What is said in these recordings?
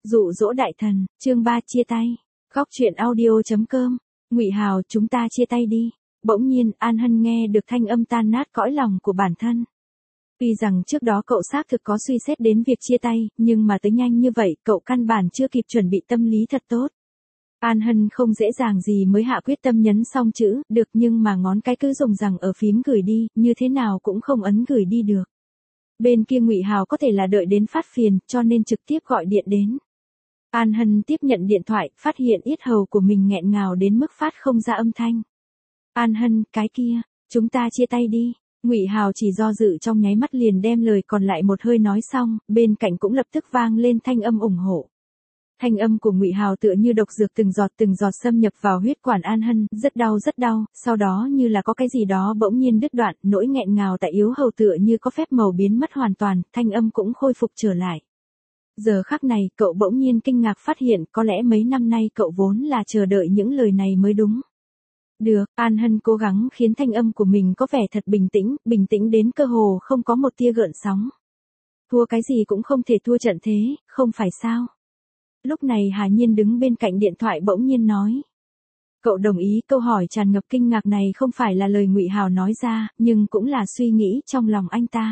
Dụ dỗ đại thần, chương 3 chia tay. Góc truyện audio.com. Ngụy Hào, chúng ta chia tay đi. Bỗng nhiên, An Hân nghe được thanh âm tan nát cõi lòng của bản thân. Tuy rằng trước đó cậu xác thực có suy xét đến việc chia tay, nhưng mà tới nhanh như vậy, cậu căn bản chưa kịp chuẩn bị tâm lý thật tốt. An Hân không dễ dàng gì mới hạ quyết tâm nhấn xong chữ, được, nhưng mà ngón cái cứ dùng rằng ở phím gửi đi, như thế nào cũng không ấn gửi đi được. Bên kia Ngụy Hào có thể là đợi đến phát phiền, cho nên trực tiếp gọi điện đến. An Hân tiếp nhận điện thoại, phát hiện yết hầu của mình nghẹn ngào đến mức phát không ra âm thanh. An Hân, cái kia, chúng ta chia tay đi. Ngụy Hào chỉ do dự trong nháy mắt liền đem lời còn lại một hơi nói xong, bên cạnh cũng lập tức vang lên thanh âm ủng hộ. Thanh âm của Ngụy Hào tựa như độc dược từng giọt xâm nhập vào huyết quản An Hân, rất đau, sau đó như là có cái gì đó bỗng nhiên đứt đoạn, nỗi nghẹn ngào tại yếu hầu tựa như có phép màu biến mất hoàn toàn, thanh âm cũng khôi phục trở lại. Giờ khắc này, cậu bỗng nhiên kinh ngạc phát hiện có lẽ mấy năm nay cậu vốn là chờ đợi những lời này mới đúng. Được, An Hân cố gắng khiến thanh âm của mình có vẻ thật bình tĩnh đến cơ hồ không có một tia gợn sóng. Thua cái gì cũng không thể thua trận thế, không phải sao? Lúc này Hà Nhiên đứng bên cạnh điện thoại bỗng nhiên nói. Cậu đồng ý câu hỏi tràn ngập kinh ngạc này không phải là lời Ngụy Hào nói ra, nhưng cũng là suy nghĩ trong lòng anh ta.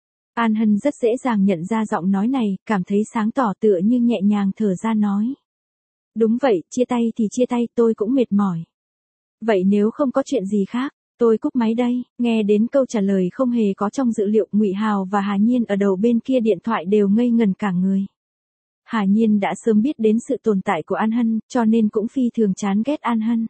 An Hân rất dễ dàng nhận ra giọng nói này, cảm thấy sáng tỏ tựa như nhẹ nhàng thở ra nói. Đúng vậy, chia tay thì chia tay, tôi cũng mệt mỏi. Vậy nếu không có chuyện gì khác, tôi cúp máy đây. Nghe đến câu trả lời không hề có trong dữ liệu, Ngụy Hào và Hà Nhiên ở đầu bên kia điện thoại đều ngây ngẩn cả người. Hà Nhiên đã sớm biết đến sự tồn tại của An Hân, cho nên cũng phi thường chán ghét An Hân.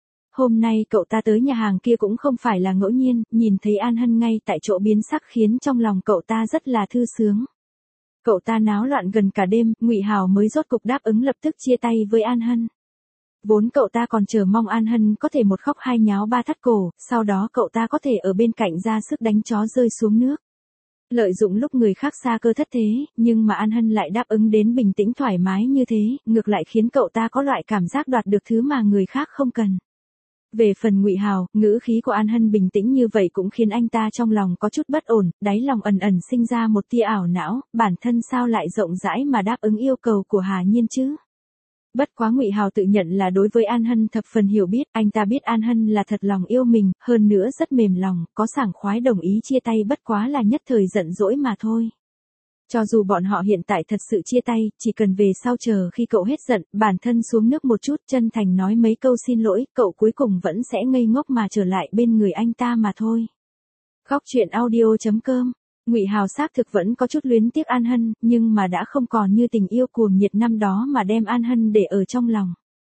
Hôm nay cậu ta tới nhà hàng kia cũng không phải là ngẫu nhiên, nhìn thấy An Hân ngay tại chỗ biến sắc khiến trong lòng cậu ta rất là thư sướng. Cậu ta náo loạn gần cả đêm, Ngụy Hào mới rốt cục đáp ứng lập tức chia tay với An Hân. Vốn cậu ta còn chờ mong An Hân có thể một khóc hai nháo ba thắt cổ, sau đó cậu ta có thể ở bên cạnh ra sức đánh chó rơi xuống nước. Lợi dụng lúc người khác xa cơ thất thế, nhưng mà An Hân lại đáp ứng đến bình tĩnh thoải mái như thế, ngược lại khiến cậu ta có loại cảm giác đoạt được thứ mà người khác không cần. Về phần Ngụy Hào, ngữ khí của An Hân bình tĩnh như vậy cũng khiến anh ta trong lòng có chút bất ổn, đáy lòng ẩn ẩn sinh ra một tia ảo não, bản thân sao lại rộng rãi mà đáp ứng yêu cầu của Hà Nhiên chứ. Bất quá Ngụy Hào tự nhận là đối với An Hân thập phần hiểu biết, anh ta biết An Hân là thật lòng yêu mình, hơn nữa rất mềm lòng, có sảng khoái đồng ý chia tay bất quá là nhất thời giận dỗi mà thôi. Cho dù bọn họ hiện tại thật sự chia tay, chỉ cần về sau chờ khi cậu hết giận, bản thân xuống nước một chút chân thành nói mấy câu xin lỗi, cậu cuối cùng vẫn sẽ ngây ngốc mà trở lại bên người anh ta mà thôi. Góc truyện audio.com. Ngụy Hào xác thực vẫn có chút luyến tiếc An Hân, nhưng mà đã không còn như tình yêu cuồng nhiệt năm đó mà đem An Hân để ở trong lòng.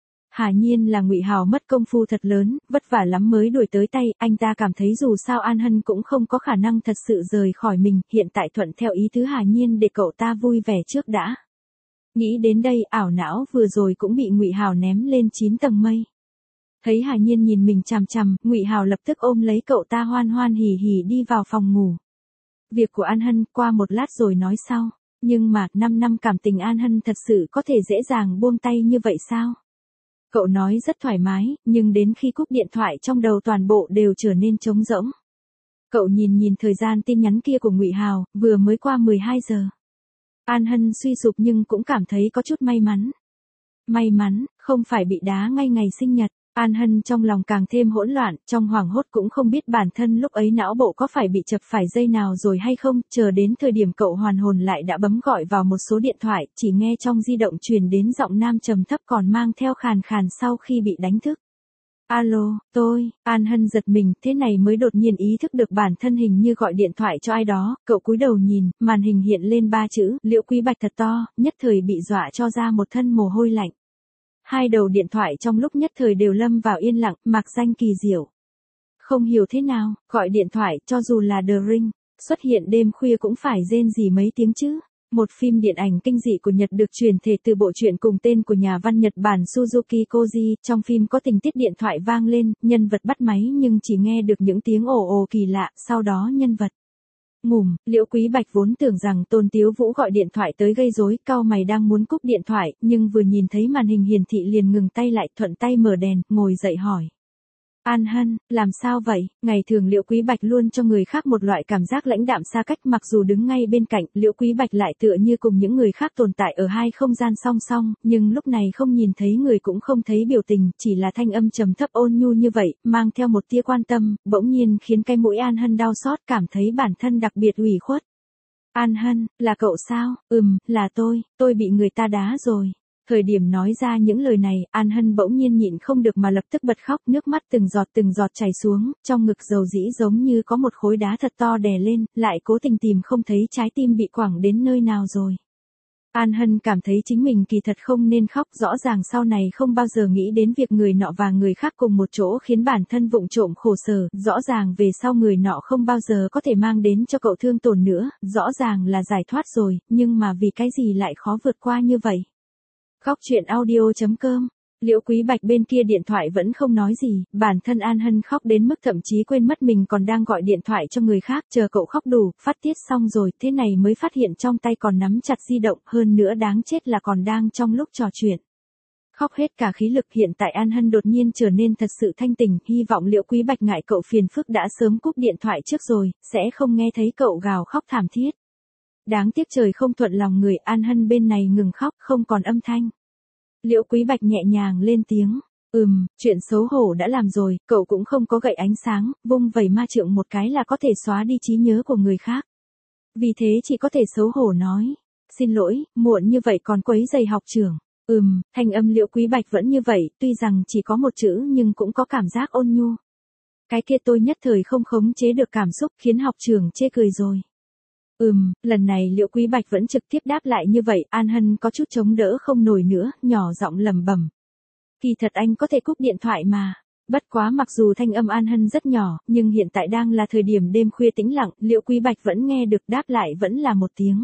Hà Nhiên là Ngụy Hào mất công phu thật lớn, vất vả lắm mới đuổi tới tay, anh ta cảm thấy dù sao An Hân cũng không có khả năng thật sự rời khỏi mình, hiện tại thuận theo ý tứ Hà Nhiên để cậu ta vui vẻ trước đã. Nghĩ đến đây, ảo não vừa rồi cũng bị Ngụy Hào ném lên 9 tầng mây. Thấy Hà Nhiên nhìn mình chằm chằm, Ngụy Hào lập tức ôm lấy cậu ta hoan hoan hỉ hỉ đi vào phòng ngủ. Việc của An Hân qua một lát rồi nói sau, nhưng mà 5 năm cảm tình An Hân thật sự có thể dễ dàng buông tay như vậy sao? Cậu nói rất thoải mái, nhưng đến khi cúp điện thoại trong đầu toàn bộ đều trở nên trống rỗng. Cậu nhìn thời gian tin nhắn kia của Ngụy Hào, vừa mới qua 12 giờ. An Hân suy sụp nhưng cũng cảm thấy có chút may mắn. May mắn, không phải bị đá ngay ngày sinh nhật. An Hân trong lòng càng thêm hỗn loạn, trong hoảng hốt cũng không biết bản thân lúc ấy não bộ có phải bị chập phải dây nào rồi hay không, chờ đến thời điểm cậu hoàn hồn lại đã bấm gọi vào một số điện thoại, chỉ nghe trong di động truyền đến giọng nam trầm thấp còn mang theo khàn khàn sau khi bị đánh thức. Alo, tôi. An Hân giật mình, thế này mới đột nhiên ý thức được bản thân hình như gọi điện thoại cho ai đó, cậu cúi đầu nhìn, màn hình hiện lên 3 chữ, Liễu Quý Bạch thật to, nhất thời bị dọa cho ra một thân mồ hôi lạnh. Hai đầu điện thoại trong lúc nhất thời đều lâm vào yên lặng, mạc danh kỳ diệu. Không hiểu thế nào, gọi điện thoại, cho dù là The Ring, xuất hiện đêm khuya cũng phải rên rỉ mấy tiếng chứ. Một phim điện ảnh kinh dị của Nhật được truyền thể từ bộ truyện cùng tên của nhà văn Nhật Bản Suzuki Koji, trong phim có tình tiết điện thoại vang lên, nhân vật bắt máy nhưng chỉ nghe được những tiếng ồ ồ kỳ lạ, sau đó nhân vật ngủm. Liễu Quý Bạch vốn tưởng rằng Tôn Tiếu Vũ gọi điện thoại tới gây rối, cau mày đang muốn cúp điện thoại, nhưng vừa nhìn thấy màn hình hiển thị liền ngừng tay lại, thuận tay mở đèn, ngồi dậy hỏi. An Hân, làm sao vậy? Ngày thường Liễu Quý Bạch luôn cho người khác một loại cảm giác lãnh đạm xa cách, mặc dù đứng ngay bên cạnh, Liễu Quý Bạch lại tựa như cùng những người khác tồn tại ở hai không gian song song, nhưng lúc này không nhìn thấy người cũng không thấy biểu tình, chỉ là thanh âm trầm thấp ôn nhu như vậy, mang theo một tia quan tâm, bỗng nhiên khiến cái mũi An Hân đau xót, cảm thấy bản thân đặc biệt ủy khuất. An Hân, là cậu sao? Là tôi bị người ta đá rồi. Thời điểm nói ra những lời này, An Hân bỗng nhiên nhịn không được mà lập tức bật khóc, nước mắt từng giọt chảy xuống, trong ngực dầu dĩ giống như có một khối đá thật to đè lên, lại cố tình tìm không thấy trái tim bị quẳng đến nơi nào rồi. An Hân cảm thấy chính mình kỳ thật không nên khóc, rõ ràng sau này không bao giờ nghĩ đến việc người nọ và người khác cùng một chỗ khiến bản thân vụng trộm khổ sở, rõ ràng về sau người nọ không bao giờ có thể mang đến cho cậu thương tổn nữa, rõ ràng là giải thoát rồi, nhưng mà vì cái gì lại khó vượt qua như vậy. Khóc chuyện audio.com. Liễu Quý Bạch bên kia điện thoại vẫn không nói gì, bản thân An Hân khóc đến mức thậm chí quên mất mình còn đang gọi điện thoại cho người khác, chờ cậu khóc đủ, phát tiết xong rồi, thế này mới phát hiện trong tay còn nắm chặt di động, hơn nữa đáng chết là còn đang trong lúc trò chuyện. Khóc hết cả khí lực, hiện tại An Hân đột nhiên trở nên thật sự thanh tỉnh, hy vọng Liễu Quý Bạch ngại cậu phiền phức đã sớm cúp điện thoại trước rồi, sẽ không nghe thấy cậu gào khóc thảm thiết. Đáng tiếc trời không thuận lòng người, An Hân bên này ngừng khóc, không còn âm thanh. Liễu Quý Bạch nhẹ nhàng lên tiếng, chuyện xấu hổ đã làm rồi, cậu cũng không có gậy ánh sáng, vung vẩy ma trượng một cái là có thể xóa đi trí nhớ của người khác. Vì thế chỉ có thể xấu hổ nói, xin lỗi, muộn như vậy còn quấy rầy học trưởng. Thanh âm Liễu Quý Bạch vẫn như vậy, tuy rằng chỉ có một chữ nhưng cũng có cảm giác ôn nhu. Cái kia tôi nhất thời không khống chế được cảm xúc khiến học trưởng chê cười rồi. Lần này Liễu Quý Bạch vẫn trực tiếp đáp lại như vậy, An Hân có chút chống đỡ không nổi nữa, nhỏ giọng lẩm bẩm. Kỳ thật anh có thể cúp điện thoại mà. Bất quá mặc dù thanh âm An Hân rất nhỏ, nhưng hiện tại đang là thời điểm đêm khuya tĩnh lặng, Liễu Quý Bạch vẫn nghe được, đáp lại vẫn là một tiếng.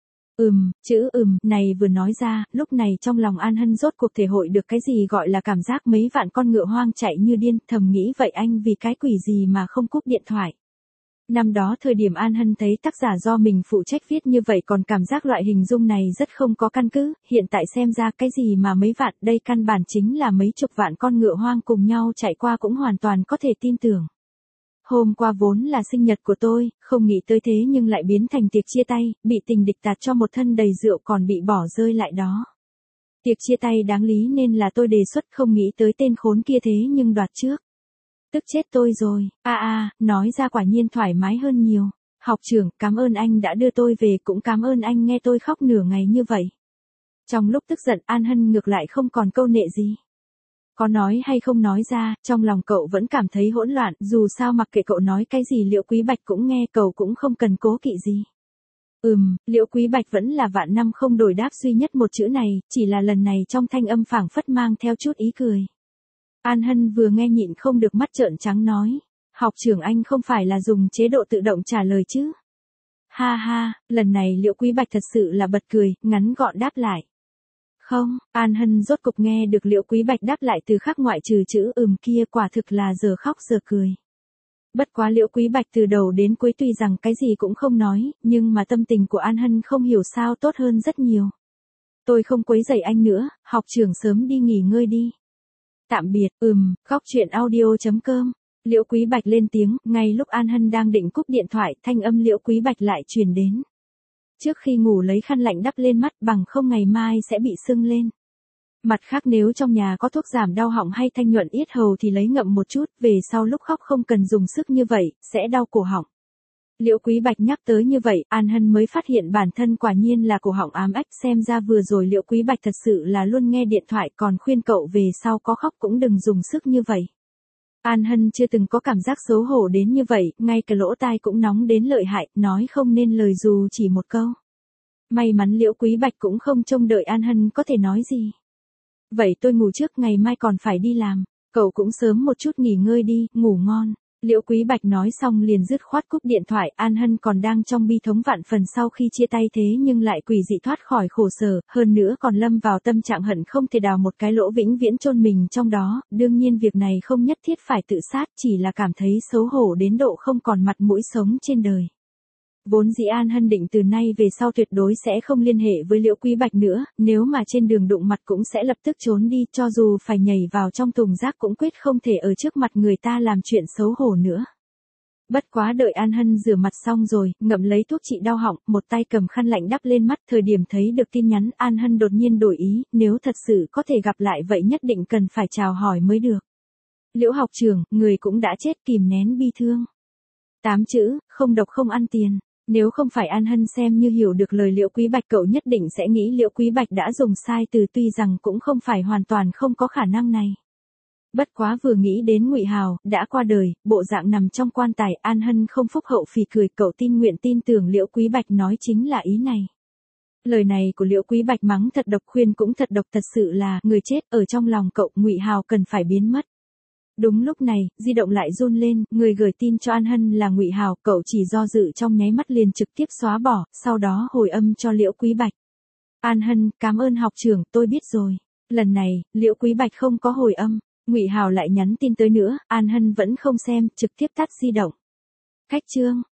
Chữ này vừa nói ra, lúc này trong lòng An Hân rốt cuộc thể hội được cái gì gọi là cảm giác mấy vạn con ngựa hoang chạy như điên, thầm nghĩ vậy anh vì cái quỷ gì mà không cúp điện thoại. Năm đó thời điểm An Hân thấy tác giả do mình phụ trách viết như vậy còn cảm giác loại hình dung này rất không có căn cứ, hiện tại xem ra cái gì mà mấy vạn, đây căn bản chính là mấy chục vạn con ngựa hoang cùng nhau chạy qua cũng hoàn toàn có thể tin tưởng. Hôm qua vốn là sinh nhật của tôi, không nghĩ tới thế nhưng lại biến thành tiệc chia tay, bị tình địch tạt cho một thân đầy rượu còn bị bỏ rơi lại đó. Tiệc chia tay đáng lý nên là tôi đề xuất, không nghĩ tới tên khốn kia thế nhưng đoạt trước. Tức chết tôi rồi, nói ra quả nhiên thoải mái hơn nhiều. Học trưởng, cảm ơn anh đã đưa tôi về, cũng cảm ơn anh nghe tôi khóc nửa ngày như vậy. Trong lúc tức giận, An Hân ngược lại không còn câu nệ gì. Có nói hay không nói ra, trong lòng cậu vẫn cảm thấy hỗn loạn, dù sao mặc kệ cậu nói cái gì Liễu Quý Bạch cũng nghe, cậu cũng không cần cố kỵ gì. Liễu Quý Bạch vẫn là vạn năm không đổi đáp duy nhất một chữ này, chỉ là lần này trong thanh âm phảng phất mang theo chút ý cười. An Hân vừa nghe nhịn không được mắt trợn trắng nói, học trưởng anh không phải là dùng chế độ tự động trả lời chứ. Ha ha, lần này Liễu Quý Bạch thật sự là bật cười, ngắn gọn đáp lại. Không, An Hân rốt cục nghe được Liễu Quý Bạch đáp lại từ khác ngoại trừ chữ kia, quả thực là giờ khóc giờ cười. Bất quá Liễu Quý Bạch từ đầu đến cuối tuy rằng cái gì cũng không nói, nhưng mà tâm tình của An Hân không hiểu sao tốt hơn rất nhiều. Tôi không quấy rầy anh nữa, học trưởng sớm đi nghỉ ngơi đi. Tạm biệt, khóc chuyện audio.com. Liễu Quý Bạch lên tiếng, ngay lúc An Hân đang định cúp điện thoại, thanh âm Liễu Quý Bạch lại truyền đến. Trước khi ngủ lấy khăn lạnh đắp lên mắt, bằng không ngày mai sẽ bị sưng lên. Mặt khác nếu trong nhà có thuốc giảm đau họng hay thanh nhuận yết hầu thì lấy ngậm một chút, về sau lúc khóc không cần dùng sức như vậy, sẽ đau cổ họng. Liễu Quý Bạch nhắc tới như vậy, An Hân mới phát hiện bản thân quả nhiên là cổ họng ám ếch, xem ra vừa rồi Liễu Quý Bạch thật sự là luôn nghe điện thoại, còn khuyên cậu về sau có khóc cũng đừng dùng sức như vậy. An Hân chưa từng có cảm giác xấu hổ đến như vậy, ngay cả lỗ tai cũng nóng đến lợi hại, nói không nên lời dù chỉ một câu. May mắn Liễu Quý Bạch cũng không trông đợi An Hân có thể nói gì. Vậy tôi ngủ trước, ngày mai còn phải đi làm, cậu cũng sớm một chút nghỉ ngơi đi, ngủ ngon. Liễu Quý Bạch nói xong liền dứt khoát cúp điện thoại, An Hân còn đang trong bi thống vạn phần sau khi chia tay thế nhưng lại quỷ dị thoát khỏi khổ sở, hơn nữa còn lâm vào tâm trạng hận không thể đào một cái lỗ vĩnh viễn chôn mình trong đó, đương nhiên việc này không nhất thiết phải tự sát, chỉ là cảm thấy xấu hổ đến độ không còn mặt mũi sống trên đời. Vốn dĩ An Hân định từ nay về sau tuyệt đối sẽ không liên hệ với Liễu Quý Bạch nữa, nếu mà trên đường đụng mặt cũng sẽ lập tức trốn đi, cho dù phải nhảy vào trong thùng rác cũng quyết không thể ở trước mặt người ta làm chuyện xấu hổ nữa. Bất quá đợi An Hân rửa mặt xong rồi, ngậm lấy thuốc trị đau họng, một tay cầm khăn lạnh đắp lên mắt, thời điểm thấy được tin nhắn, An Hân đột nhiên đổi ý, nếu thật sự có thể gặp lại vậy nhất định cần phải chào hỏi mới được. Liễu học trưởng, người cũng đã chết, kìm nén bi thương. 8 chữ, không độc không ăn tiền. Nếu không phải An Hân xem như hiểu được lời Liễu Quý Bạch, cậu nhất định sẽ nghĩ Liễu Quý Bạch đã dùng sai từ, tuy rằng cũng không phải hoàn toàn không có khả năng này. Bất quá vừa nghĩ đến Ngụy Hào đã qua đời, bộ dạng nằm trong quan tài, An Hân không phúc hậu phì cười, cậu nguyện tin tưởng Liễu Quý Bạch nói chính là ý này. Lời này của Liễu Quý Bạch mắng thật độc, khuyên cũng thật độc, thật sự là người chết ở trong lòng cậu, Ngụy Hào cần phải biến mất. Đúng lúc này, di động lại run lên, người gửi tin cho An Hân là Ngụy Hào, cậu chỉ do dự trong nháy mắt liền trực tiếp xóa bỏ, sau đó hồi âm cho Liễu Quý Bạch. An Hân, cảm ơn học trưởng, tôi biết rồi. Lần này, Liễu Quý Bạch không có hồi âm, Ngụy Hào lại nhắn tin tới nữa, An Hân vẫn không xem, trực tiếp tắt di động. Cách chương